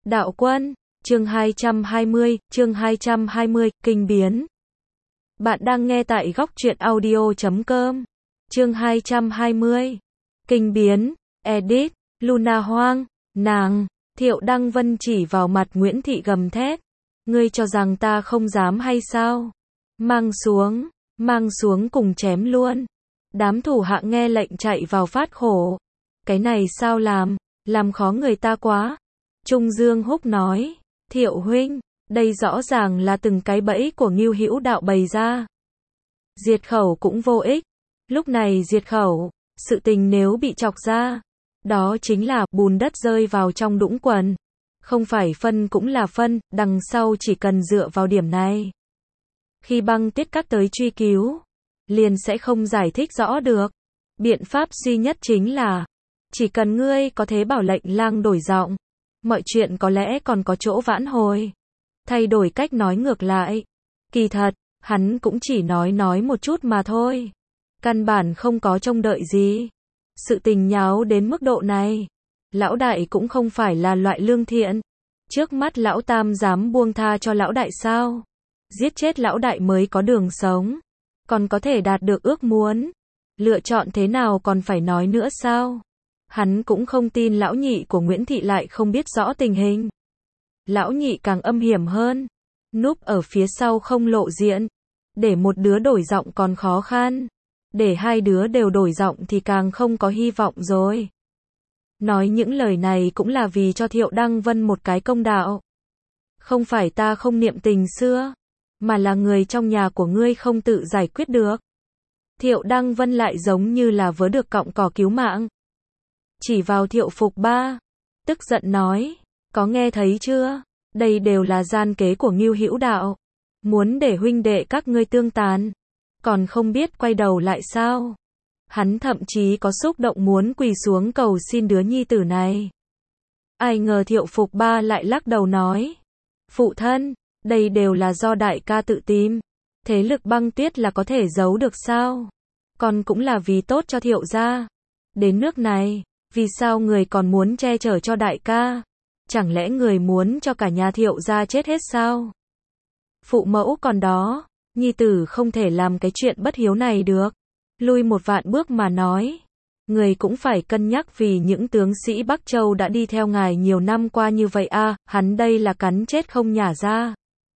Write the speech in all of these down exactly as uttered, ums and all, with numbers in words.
Đạo quân, chương hai trăm hai mươi, chương hai trăm hai mươi, kinh biến. Bạn đang nghe tại góc truyện audio chấm com. Chương hai trăm hai mươi. Kinh biến, edit, Luna Hoang, nàng, Thiệu Đăng Vân chỉ vào mặt Nguyễn Thị gầm thét. Ngươi cho rằng ta không dám hay sao? Mang xuống, mang xuống cùng chém luôn. Đám thủ hạ nghe lệnh chạy vào phát khổ. Cái này sao làm, làm khó người ta quá. Trung Dương Húc nói, Thiệu huynh, đây rõ ràng là từng cái bẫy của Ngưu Hữu Đạo bày ra. Diệt khẩu cũng vô ích. Lúc này diệt khẩu, sự tình nếu bị chọc ra, đó chính là bùn đất rơi vào trong đũng quần. Không phải phân cũng là phân, đằng sau chỉ cần dựa vào điểm này. Khi Băng Tiết Các tới truy cứu, liền sẽ không giải thích rõ được. Biện pháp duy nhất chính là, chỉ cần ngươi có thế bảo lệnh lang đổi giọng, mọi chuyện có lẽ còn có chỗ vãn hồi. Thay đổi cách nói ngược lại. Kỳ thật, hắn cũng chỉ nói nói một chút mà thôi. Căn bản không có trông đợi gì. Sự tình nháo đến mức độ này. Lão đại cũng không phải là loại lương thiện. Trước mắt lão tam dám buông tha cho lão đại sao? Giết chết lão đại mới có đường sống. Còn có thể đạt được ước muốn. Lựa chọn thế nào còn phải nói nữa sao? Hắn cũng không tin lão nhị của Nguyễn Thị lại không biết rõ tình hình. Lão nhị càng âm hiểm hơn. Núp ở phía sau không lộ diện. Để một đứa đổi giọng còn khó khăn. Để hai đứa đều đổi giọng thì càng không có hy vọng rồi. Nói những lời này cũng là vì cho Thiệu Đăng Vân một cái công đạo. Không phải ta không niệm tình xưa, mà là người trong nhà của ngươi không tự giải quyết được. Thiệu Đăng Vân lại giống như là vớ được cọng cỏ cứu mạng. Chỉ vào Thiệu Phục Ba, tức giận nói, có nghe thấy chưa? Đây đều là gian kế của Ngưu Hữu Đạo. Muốn để huynh đệ các ngươi tương tàn, còn không biết quay đầu lại sao? Hắn thậm chí có xúc động muốn quỳ xuống cầu xin đứa nhi tử này. Ai ngờ Thiệu Phục Ba lại lắc đầu nói, phụ thân, đây đều là do đại ca tự tìm. Thế lực Băng Tuyết là có thể giấu được sao? Còn cũng là vì tốt cho Thiệu gia. Đến nước này, vì sao người còn muốn che chở cho đại ca? Chẳng lẽ người muốn cho cả nhà Thiệu gia chết hết sao? Phụ mẫu còn đó, nhi tử không thể làm cái chuyện bất hiếu này được. Lui một vạn bước mà nói, người cũng phải cân nhắc vì những tướng sĩ Bắc Châu đã đi theo ngài nhiều năm qua như vậy a, à, hắn đây là cắn chết không nhả ra.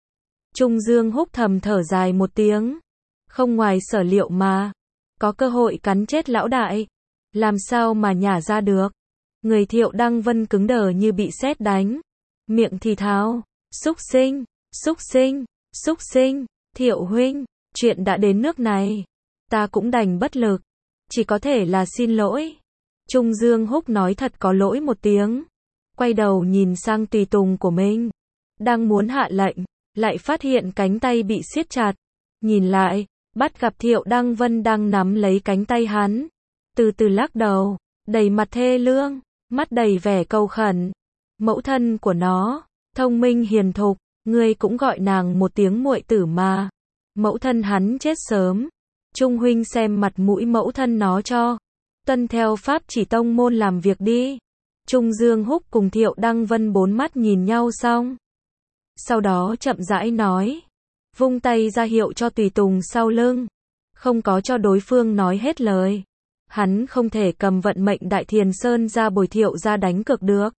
Trung Dương Húc thầm thở dài một tiếng, không ngoài sở liệu mà, có cơ hội cắn chết lão đại, làm sao mà nhả ra được. Người Thiệu Đăng Vân cứng đờ như bị sét đánh, miệng thì thào, xúc sinh, xúc sinh, xúc sinh, Thiệu huynh, chuyện đã đến nước này, ta cũng đành bất lực, chỉ có thể là xin lỗi. Trung Dương Húc nói thật có lỗi một tiếng, quay đầu nhìn sang tùy tùng của mình, đang muốn hạ lệnh, lại phát hiện cánh tay bị siết chặt, nhìn lại, bắt gặp Thiệu Đăng Vân đang nắm lấy cánh tay hắn, từ từ lắc đầu, đầy mặt thê lương, mắt đầy vẻ cầu khẩn. Mẫu thân của nó, thông minh hiền thục, ngươi cũng gọi nàng một tiếng muội tử mà. Mẫu thân hắn chết sớm, Trung huynh xem mặt mũi mẫu thân nó cho, tuân theo pháp chỉ tông môn làm việc đi. Trung Dương Húc cùng Thiệu Đăng Vân bốn mắt nhìn nhau xong, sau đó chậm rãi nói, vung tay ra hiệu cho tùy tùng sau lưng, không có cho đối phương nói hết lời. Hắn không thể cầm vận mệnh Đại Thiền Sơn ra bồi Thiệu ra đánh cược được.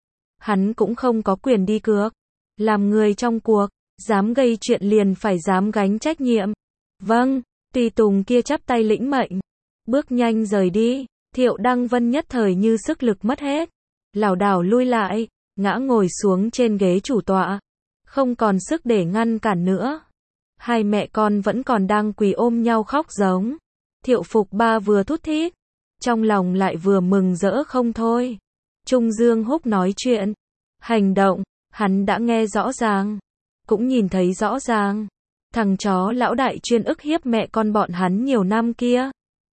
Hắn cũng không có quyền đi cược. Làm người trong cuộc, dám gây chuyện liền phải dám gánh trách nhiệm. Vâng, tùy tùng kia chắp tay lĩnh mệnh, bước nhanh rời đi. Thiệu Đăng Vân nhất thời như sức lực mất hết, lảo đảo lui lại, ngã ngồi xuống trên ghế chủ tọa, không còn sức để ngăn cản nữa. Hai mẹ con vẫn còn đang quỳ ôm nhau khóc giống. Thiệu Phục Ba vừa thút thít, trong lòng lại vừa mừng rỡ không thôi. Trung Dương Húc nói chuyện, hành động, hắn đã nghe rõ ràng, cũng nhìn thấy rõ ràng. Thằng chó lão đại chuyên ức hiếp mẹ con bọn hắn nhiều năm kia,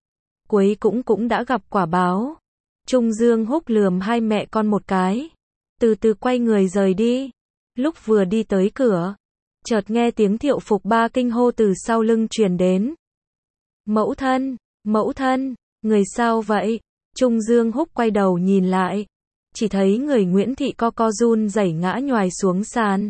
cuối cũng cũng đã gặp quả báo. Trung Dương Húc lườm hai mẹ con một cái, từ từ quay người rời đi. Lúc vừa đi tới cửa, chợt nghe tiếng Thiệu Phục Ba kinh hô từ sau lưng truyền đến. Mẫu thân, mẫu thân, người sao vậy? Trung Dương Húc quay đầu nhìn lại, chỉ thấy người Nguyễn Thị co co run rẩy ngã nhoài xuống sàn.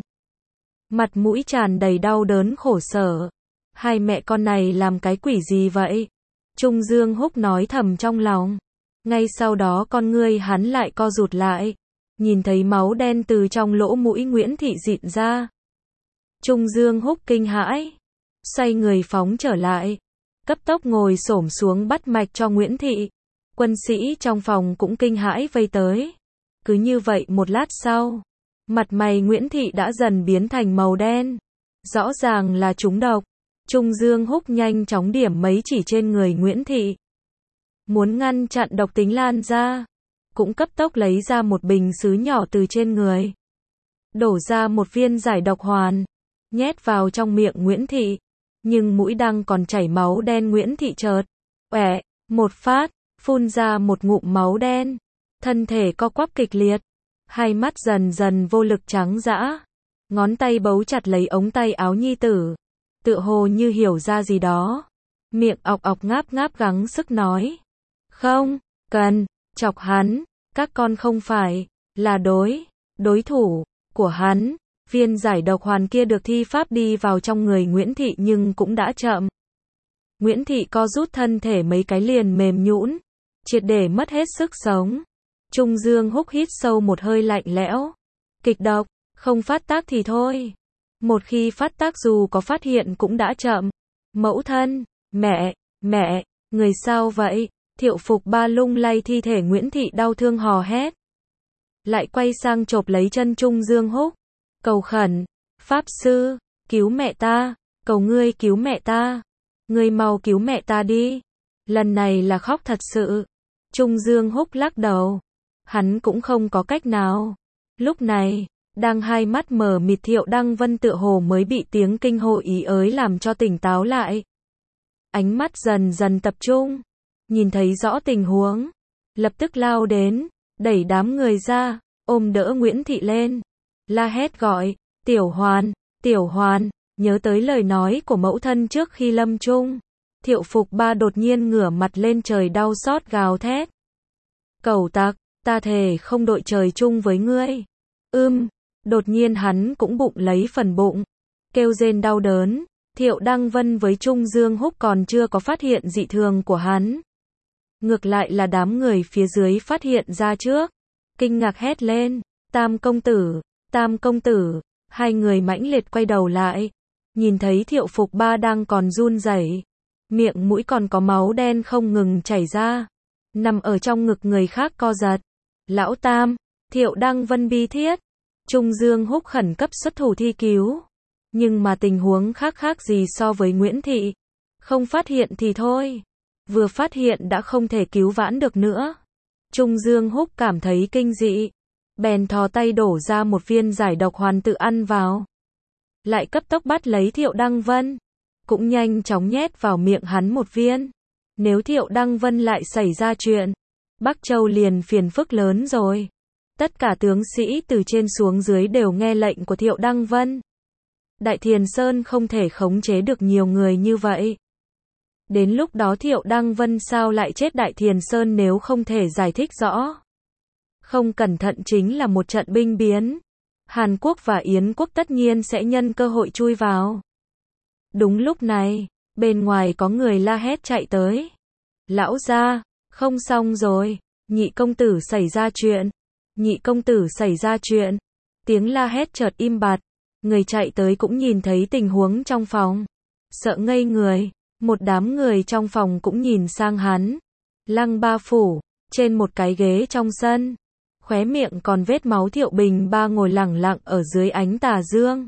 Mặt mũi tràn đầy đau đớn khổ sở. Hai mẹ con này làm cái quỷ gì vậy? Trung Dương Húc nói thầm trong lòng. Ngay sau đó con ngươi hắn lại co rụt lại. Nhìn thấy máu đen từ trong lỗ mũi Nguyễn Thị dịn ra. Trung Dương Húc kinh hãi. Xoay người phóng trở lại. Cấp tốc ngồi xổm xuống bắt mạch cho Nguyễn Thị. Quân sĩ trong phòng cũng kinh hãi vây tới. Cứ như vậy một lát sau. Mặt mày Nguyễn Thị đã dần biến thành màu đen. Rõ ràng là trúng độc. Trung Dương Húc nhanh chóng điểm mấy chỉ trên người Nguyễn Thị. Muốn ngăn chặn độc tính lan ra. Cũng cấp tốc lấy ra một bình sứ nhỏ từ trên người. Đổ ra một viên giải độc hoàn. Nhét vào trong miệng Nguyễn Thị. Nhưng mũi đang còn chảy máu đen Nguyễn Thị chợt oẻ, một phát, phun ra một ngụm máu đen. Thân thể co quắp kịch liệt. Hai mắt dần dần vô lực trắng dã. Ngón tay bấu chặt lấy ống tay áo nhi tử. Tựa hồ như hiểu ra gì đó. Miệng ọc ọc ngáp ngáp gắng sức nói. Không, cần, chọc hắn. Các con không phải, là đối, đối thủ, của hắn. Viên giải độc hoàn kia được thi pháp đi vào trong người Nguyễn Thị nhưng cũng đã chậm. Nguyễn Thị co rút thân thể mấy cái liền mềm nhũn, triệt để mất hết sức sống. Trung Dương Húc hít sâu một hơi lạnh lẽo. Kịch độc, không phát tác thì thôi. Một khi phát tác dù có phát hiện cũng đã chậm. Mẫu thân, mẹ, mẹ, người sao vậy? Thiệu Phục Ba lung lay thi thể Nguyễn Thị đau thương hò hét. Lại quay sang chộp lấy chân Trung Dương Húc. Cầu khẩn, Pháp Sư, cứu mẹ ta, cầu ngươi cứu mẹ ta. Ngươi mau cứu mẹ ta đi. Lần này là khóc thật sự. Trung Dương Húc lắc đầu. Hắn cũng không có cách nào. Lúc này, đang hai mắt mờ mịt Thiệu Đăng Vân tựa hồ mới bị tiếng kinh hô ý ới làm cho tỉnh táo lại. Ánh mắt dần dần tập trung. Nhìn thấy rõ tình huống. Lập tức lao đến, đẩy đám người ra, ôm đỡ Nguyễn Thị lên. La hét gọi, Tiểu Hoàn, Tiểu Hoàn, nhớ tới lời nói của mẫu thân trước khi lâm chung. Thiệu Phục Ba đột nhiên ngửa mặt lên trời đau xót gào thét. Cẩu tặc, ta thề không đội trời chung với ngươi. Ưm, đột nhiên hắn cũng bụng lấy phần bụng. Kêu rên đau đớn, Thiệu Đăng Vân với Trung Dương Húc còn chưa có phát hiện dị thường của hắn. Ngược lại là đám người phía dưới phát hiện ra trước. Kinh ngạc hét lên, Tam công tử, Tam công tử, hai người mãnh liệt quay đầu lại. Nhìn thấy Thiệu Phục Ba đang còn run rẩy, miệng mũi còn có máu đen không ngừng chảy ra. Nằm ở trong ngực người khác co giật. Lão Tam, Thiệu Đăng Vân bi thiết. Trung Dương Húc khẩn cấp xuất thủ thi cứu. Nhưng mà tình huống khác khác gì so với Nguyễn Thị. Không phát hiện thì thôi. Vừa phát hiện đã không thể cứu vãn được nữa. Trung Dương Húc cảm thấy kinh dị. Bèn thò tay đổ ra một viên giải độc hoàn tự ăn vào. Lại cấp tốc bắt lấy Thiệu Đăng Vân. Cũng nhanh chóng nhét vào miệng hắn một viên. Nếu Thiệu Đăng Vân lại xảy ra chuyện, Bắc Châu liền phiền phức lớn rồi. Tất cả tướng sĩ từ trên xuống dưới đều nghe lệnh của Thiệu Đăng Vân. Đại Thiền Sơn không thể khống chế được nhiều người như vậy. Đến lúc đó Thiệu Đăng Vân sao lại chết Đại Thiền Sơn nếu không thể giải thích rõ. Không cẩn thận chính là một trận binh biến. Hàn Quốc và Yến Quốc tất nhiên sẽ nhân cơ hội chui vào. Đúng lúc này, bên ngoài có người la hét chạy tới. Lão gia, không xong rồi, nhị công tử xảy ra chuyện. Nhị công tử xảy ra chuyện. Tiếng la hét chợt im bặt. Người chạy tới cũng nhìn thấy tình huống trong phòng. Sợ ngây người. Một đám người trong phòng cũng nhìn sang hắn. Lăng Ba Phủ, trên một cái ghế trong sân. Khóe miệng còn vết máu Thiệu Bình Ba ngồi lẳng lặng ở dưới ánh tà dương.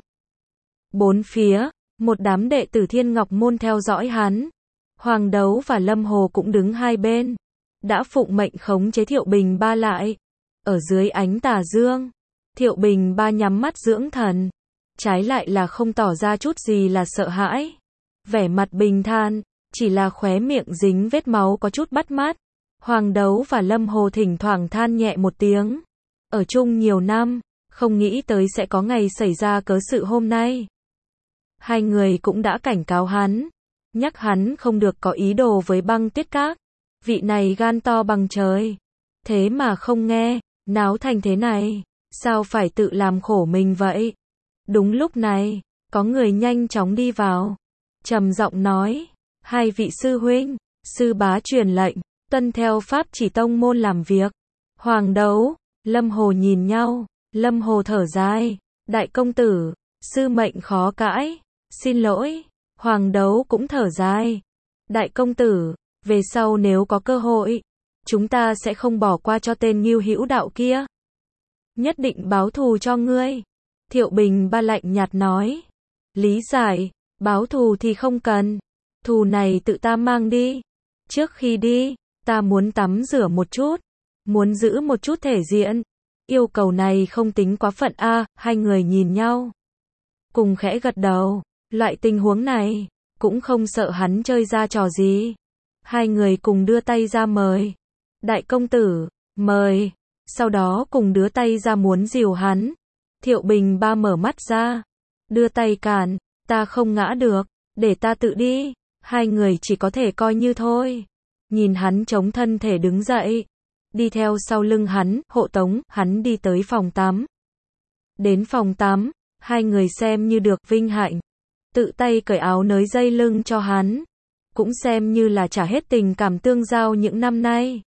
Bốn phía, một đám đệ tử Thiên Ngọc Môn theo dõi hắn. Hoàng Đấu và Lâm Hồ cũng đứng hai bên. Đã phụng mệnh khống chế Thiệu Bình Ba lại. Ở dưới ánh tà dương, Thiệu Bình Ba nhắm mắt dưỡng thần. Trái lại là không tỏ ra chút gì là sợ hãi. Vẻ mặt bình thản, chỉ là khóe miệng dính vết máu có chút bắt mắt. Hoàng Đấu và Lâm Hồ thỉnh thoảng than nhẹ một tiếng. Ở chung nhiều năm, không nghĩ tới sẽ có ngày xảy ra cớ sự hôm nay. Hai người cũng đã cảnh cáo hắn, nhắc hắn không được có ý đồ với Băng Tuyết Các. Vị này gan to bằng trời, thế mà không nghe, Náo thành thế này, sao phải tự làm khổ mình vậy? Đúng lúc này, có người nhanh chóng đi vào, trầm giọng nói, hai vị sư huynh, sư bá truyền lệnh, tuân theo pháp chỉ tông môn làm việc. Hoàng Đấu, Lâm Hồ nhìn nhau, Lâm Hồ thở dài, đại công tử, sư mệnh khó cãi, xin lỗi. Hoàng Đấu cũng thở dài, đại công tử, về sau nếu có cơ hội, chúng ta sẽ không bỏ qua cho tên Ngưu Hữu Đạo kia. Nhất định báo thù cho ngươi. Thiệu Bình Ba lạnh nhạt nói, lý giải, báo thù thì không cần, thù này tự ta mang đi. Trước khi đi, ta muốn tắm rửa một chút, muốn giữ một chút thể diện. Yêu cầu này không tính quá phận a. À, hai người nhìn nhau, cùng khẽ gật đầu, loại tình huống này, cũng không sợ hắn chơi ra trò gì. Hai người cùng đưa tay ra mời, đại công tử, mời, sau đó cùng đưa tay ra muốn dìu hắn. Thiệu Bình Ba mở mắt ra, đưa tay cản, ta không ngã được, để ta tự đi. Hai người chỉ có thể coi như thôi. Nhìn hắn chống thân thể đứng dậy, đi theo sau lưng hắn, hộ tống hắn đi tới phòng tắm. Đến phòng tắm, hai người xem như được vinh hạnh, tự tay cởi áo nới dây lưng cho hắn, cũng xem như là trả hết tình cảm tương giao những năm nay.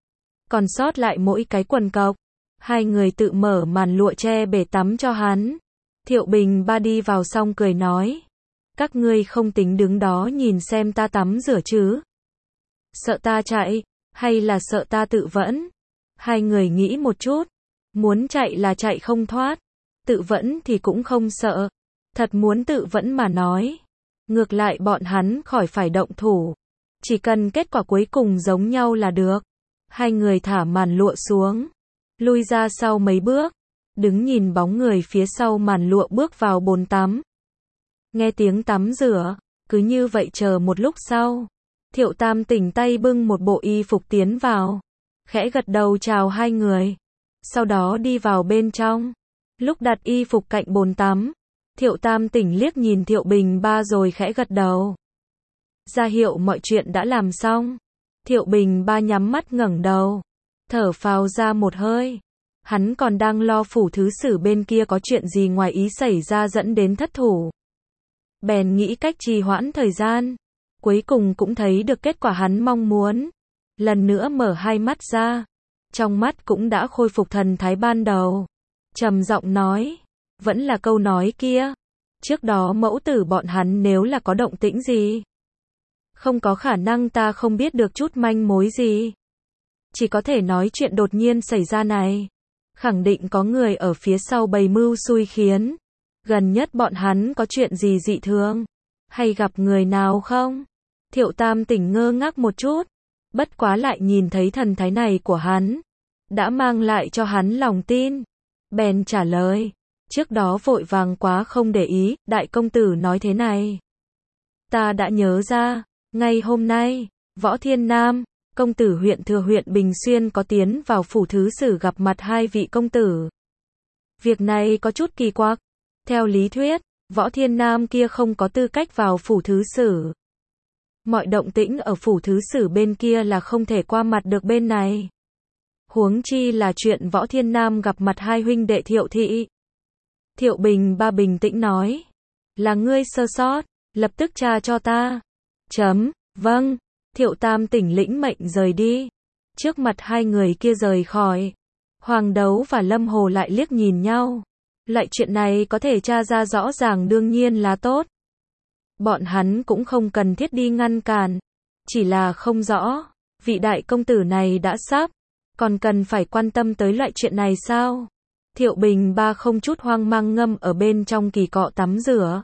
Còn sót lại mỗi cái quần cộc, hai người tự mở màn lụa che bể tắm cho hắn. Thiệu Bình Ba đi vào xong cười nói, các ngươi không tính đứng đó nhìn xem ta tắm rửa chứ? Sợ ta chạy, hay là sợ ta tự vẫn? Hai người nghĩ một chút, muốn chạy là chạy không thoát, tự vẫn thì cũng không sợ. Thật muốn tự vẫn mà nói, ngược lại bọn hắn khỏi phải động thủ, chỉ cần kết quả cuối cùng giống nhau là được. Hai người thả màn lụa xuống, lui ra sau mấy bước, đứng nhìn bóng người phía sau màn lụa bước vào bồn tắm. Nghe tiếng tắm rửa, cứ như vậy chờ một lúc sau, Thiệu Tam tỉnh tay bưng một bộ y phục tiến vào, khẽ gật đầu chào hai người, sau đó đi vào bên trong. Lúc đặt y phục cạnh bồn tắm, Thiệu Tam tỉnh liếc nhìn Thiệu Bình Ba rồi khẽ gật đầu, ra hiệu mọi chuyện đã làm xong. Thiệu Bình Ba nhắm mắt ngẩng đầu, thở phào ra một hơi. Hắn còn đang lo phủ thứ sử bên kia có chuyện gì ngoài ý xảy ra dẫn đến thất thủ. Bèn nghĩ cách trì hoãn thời gian, cuối cùng cũng thấy được kết quả hắn mong muốn. Lần nữa mở hai mắt ra, trong mắt cũng đã khôi phục thần thái ban đầu. Trầm giọng nói, vẫn là câu nói kia, trước đó mẫu tử bọn hắn nếu là có động tĩnh gì, không có khả năng ta không biết được chút manh mối gì. Chỉ có thể nói chuyện đột nhiên xảy ra này, khẳng định có người ở phía sau bày mưu xui khiến. Gần nhất bọn hắn có chuyện gì dị thường, hay gặp người nào không? Thiệu Tam tỉnh ngơ ngác một chút, bất quá lại nhìn thấy thần thái này của hắn, đã mang lại cho hắn lòng tin. Bèn trả lời, trước đó vội vàng quá không để ý, đại công tử nói thế này. Ta đã nhớ ra, ngay hôm nay, Võ Thiên Nam, công tử huyện Thừa huyện Bình Xuyên có tiến vào phủ thứ sử gặp mặt hai vị công tử. Việc này có chút kỳ quặc. Theo lý thuyết, Võ Thiên Nam kia không có tư cách vào phủ thứ sử. Mọi động tĩnh ở phủ thứ sử bên kia là không thể qua mặt được bên này. Huống chi là chuyện Võ Thiên Nam gặp mặt hai huynh đệ Thiệu thị. Thiệu Bình Ba bình tĩnh nói, là ngươi sơ sót, lập tức tra cho ta. Chấm, vâng. Thiệu Tam tỉnh lĩnh mệnh rời đi. Trước mặt hai người kia rời khỏi, Hoàng Đấu và Lâm Hồ lại liếc nhìn nhau. Loại chuyện này có thể tra ra rõ ràng đương nhiên là tốt. Bọn hắn cũng không cần thiết đi ngăn cản, chỉ là không rõ, vị đại công tử này đã sắp, còn cần phải quan tâm tới loại chuyện này sao? Thiệu Bình Ba không chút hoang mang ngâm ở bên trong kỳ cọ tắm rửa.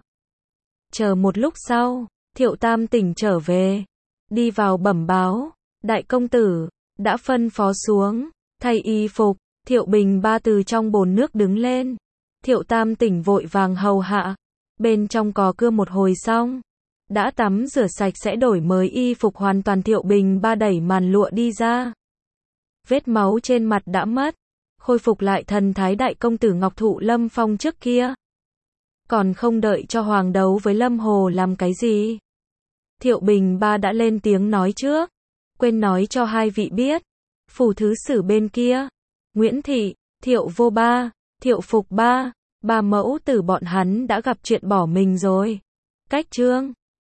Chờ một lúc sau, Thiệu Tam tỉnh trở về, đi vào bẩm báo, đại công tử đã phân phó xuống, thay y phục. Thiệu Bình Ba từ trong bồn nước đứng lên. Thiệu Tam tỉnh vội vàng hầu hạ, bên trong cò cưa một hồi xong, đã tắm rửa sạch sẽ đổi mới y phục hoàn toàn. Thiệu Bình Ba đẩy màn lụa đi ra, vết máu trên mặt đã mất, khôi phục lại thần thái đại công tử Ngọc Thụ Lâm Phong trước kia. Còn không đợi cho Hoàng Đấu với Lâm Hồ làm cái gì, Thiệu Bình Ba đã lên tiếng nói trước, quên nói cho hai vị biết, phủ thứ sử bên kia, Nguyễn Thị, Thiệu Vô Ba, Thiệu Phục Ba, ba mẫu tử bọn hắn đã gặp chuyện bỏ mình rồi. Cách chương